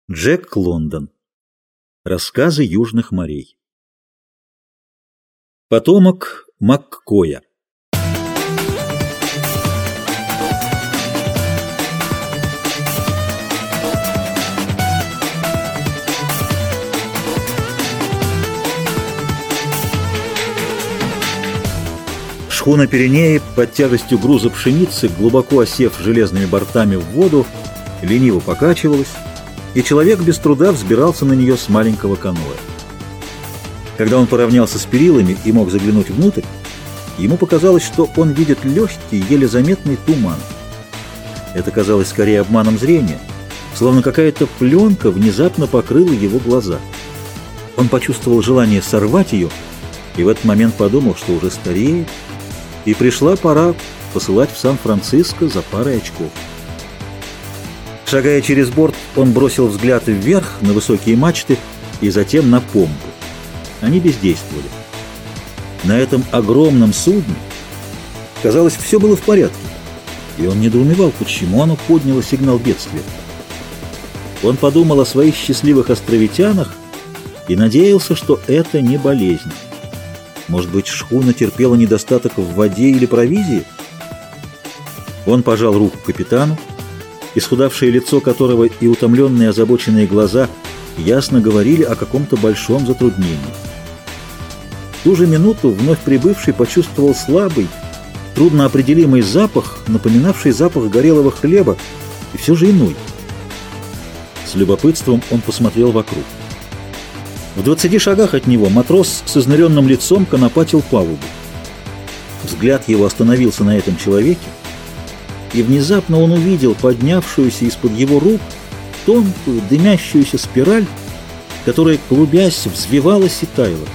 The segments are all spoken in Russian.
Джек Лондон. Рассказы южных морей. Потомок Маккоя. Шхуна Пиренеи под тяжестью груза пшеницы, глубоко осев железными бортами в воду, лениво покачивалась, и человек без труда взбирался на нее с маленького каноэ. Когда он поравнялся с перилами и мог заглянуть внутрь, ему показалось, что он видит легкий, еле заметный туман. Это казалось скорее обманом зрения, словно какая-то пленка внезапно покрыла его глаза. Он почувствовал желание сорвать ее, и в этот момент подумал, что уже стареет, и пришла пора посылать в Сан-Франциско за парой очков. Шагая через борт, он бросил взгляд вверх на высокие мачты и затем на помпу. Они бездействовали. На этом огромном судне, казалось, все было в порядке, и он недоумевал, почему оно подняло сигнал бедствия. Он подумал о своих счастливых островитянах и надеялся, что это не болезнь. Может быть, шхуна терпела недостаток в воде или провизии? Он пожал руку капитану, исхудавшее лицо которого и утомленные озабоченные глаза ясно говорили о каком-то большом затруднении. В ту же минуту вновь прибывший почувствовал слабый, трудноопределимый запах, напоминавший запах горелого хлеба, и все же иной. С любопытством он посмотрел вокруг. В 20 шагах от него матрос с изнуренным лицом конопатил палубу. Взгляд его остановился на этом человеке, и внезапно он увидел поднявшуюся из-под его рук тонкую дымящуюся спираль, которая, клубясь, взвивалась и таяла.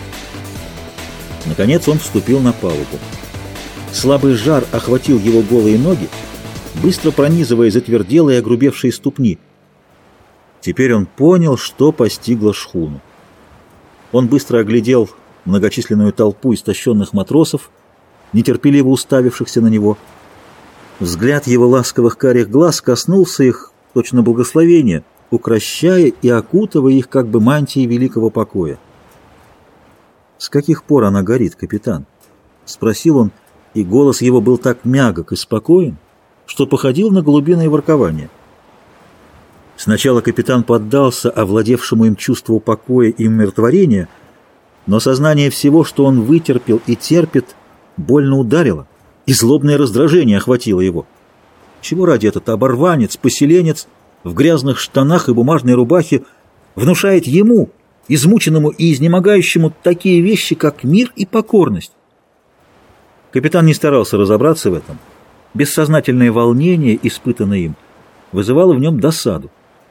Наконец он вступил на палубу. Слабый жар охватил его голые ноги, быстро пронизывая затверделые и огрубевшие ступни. Теперь он понял, что постигло шхуну. Он быстро оглядел многочисленную толпу истощенных матросов, нетерпеливо уставившихся на него. Взгляд его ласковых карих глаз коснулся их, точно благословения, укрощая и окутывая их как бы мантией великого покоя. «С каких пор она горит, капитан?» — спросил он, и голос его был так мягок и спокоен, что походил на голубиное воркование. Сначала капитан поддался овладевшему им чувству покоя и умиротворения, но сознание всего, что он вытерпел и терпит, больно ударило, и злобное раздражение охватило его. Чего ради этот оборванец, поселенец, в грязных штанах и бумажной рубахе внушает ему, измученному и изнемогающему, такие вещи, как мир и покорность? Капитан не старался разобраться в этом. Бессознательное волнение, испытанное им, вызывало в нем досаду.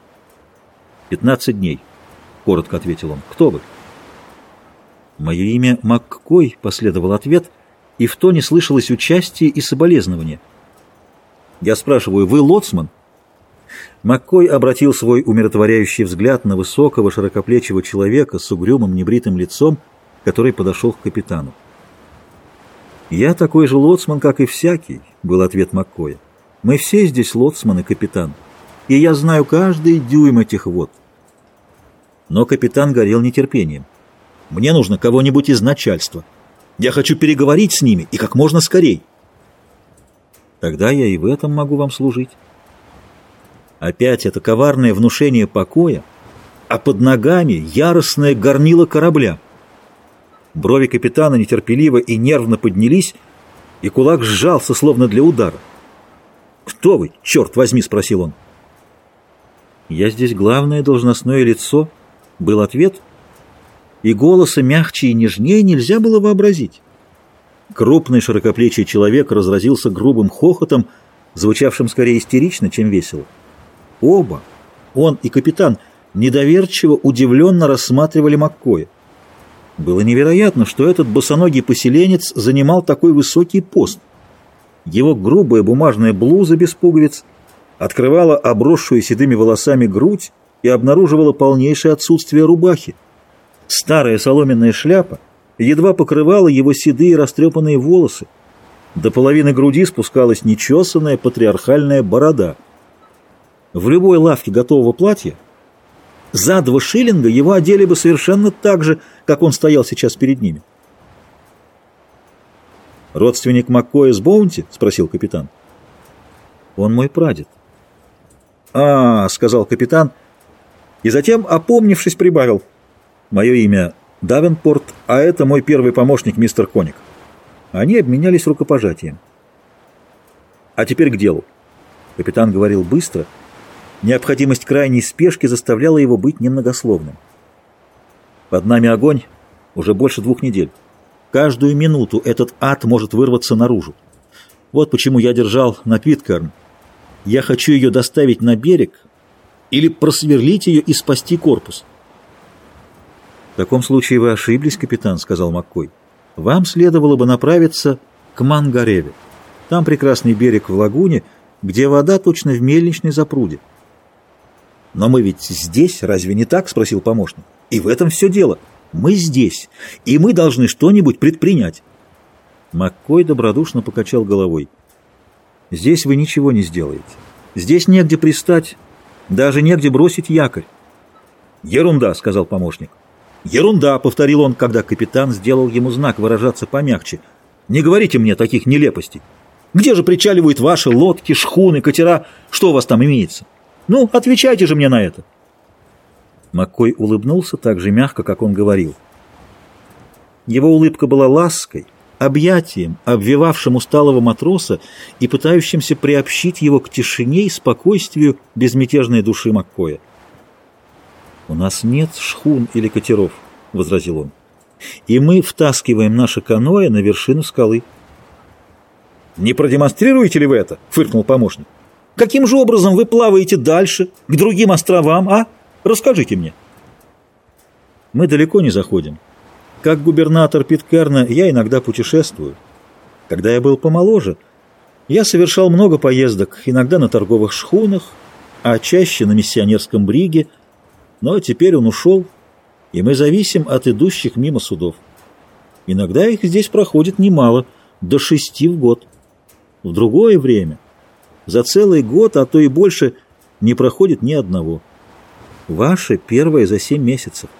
15 дней, — коротко ответил он. — Кто вы? — Мое имя Маккой, — последовал ответ, и в тоне слышалось участие и соболезнование. — Я спрашиваю, вы лоцман? Маккой обратил свой умиротворяющий взгляд на высокого широкоплечего человека с угрюмым небритым лицом, который подошел к капитану. — Я такой же лоцман, как и всякий, — был ответ Маккоя. — Мы все здесь лоцманы, капитан, и я знаю каждый дюйм этих вод. Но капитан горел нетерпением. — Мне нужно кого-нибудь из начальства. Я хочу переговорить с ними, и как можно скорей. — Тогда я и в этом могу вам служить. Опять это коварное внушение покоя, а под ногами яростное горнило корабля. Брови капитана нетерпеливо и нервно поднялись, и кулак сжался, словно для удара. «Кто вы, черт возьми?» — спросил он. «Я здесь главное должностное лицо», — был ответ, и голоса мягче и нежнее нельзя было вообразить. Крупный широкоплечий человек разразился грубым хохотом, звучавшим скорее истерично, чем весело. Оба, он и капитан, недоверчиво, удивленно рассматривали Маккоя. Было невероятно, что этот босоногий поселенец занимал такой высокий пост. Его грубая бумажная блуза без пуговиц открывала обросшую седыми волосами грудь и обнаруживала полнейшее отсутствие рубахи. Старая соломенная шляпа едва покрывала его седые растрепанные волосы. До половины груди спускалась нечесанная патриархальная борода. В любой лавке готового платья За 2 шиллинга его одели бы совершенно так же, как он стоял сейчас перед ними. «Родственник Маккоя с Боунти?» — спросил капитан. «Он мой прадед». «А, — сказал капитан, и затем, опомнившись, прибавил. Мое имя Давенпорт, а это мой первый помощник мистер Коник». Они обменялись рукопожатием. «А теперь к делу». Капитан говорил быстро. Необходимость крайней спешки заставляла его быть немногословным. «Под нами огонь уже больше 2 недель. Каждую минуту этот ад может вырваться наружу. Вот почему я держал на Питкэрн. Я хочу ее доставить на берег или просверлить ее и спасти корпус». «В таком случае вы ошиблись, капитан», — сказал Маккой. «Вам следовало бы направиться к Мангареве. Там прекрасный берег в лагуне, где вода точно в мельничной запруде». «Но мы ведь здесь, разве не так?» — спросил помощник. «И в этом все дело. Мы здесь, и мы должны что-нибудь предпринять». Маккой добродушно покачал головой. «Здесь вы ничего не сделаете. Здесь негде пристать, даже негде бросить якорь». «Ерунда», — сказал помощник. «Ерунда», — повторил он, когда капитан сделал ему знак выражаться помягче. «Не говорите мне таких нелепостей. Где же причаливают ваши лодки, шхуны, катера? Что у вас там имеется? Ну, отвечайте же мне на это». Маккой улыбнулся так же мягко, как он говорил. Его улыбка была лаской, объятием, обвивавшим усталого матроса и пытающимся приобщить его к тишине и спокойствию безмятежной души Маккоя. «У нас нет шхун или катеров», — возразил он, — «и мы втаскиваем наше каноэ на вершину скалы». «Не продемонстрируете ли вы это?» — фыркнул помощник. «Каким же образом вы плаваете дальше, к другим островам, а? Расскажите мне». «Мы далеко не заходим. Как губернатор Питкэрна я иногда путешествую. Когда я был помоложе, я совершал много поездок, иногда на торговых шхунах, а чаще на миссионерском бриге, но теперь он ушел, и мы зависим от идущих мимо судов. Иногда их здесь проходит немало, до 6 в год. В другое время за целый год, а то и больше, не проходит ни одного. Ваше первое за 7 месяцев».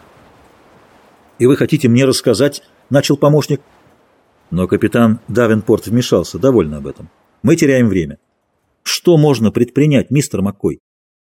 «И вы хотите мне рассказать?» — начал помощник. Но капитан Давенпорт вмешался. «Довольно об этом. Мы теряем время. Что можно предпринять, мистер Маккой?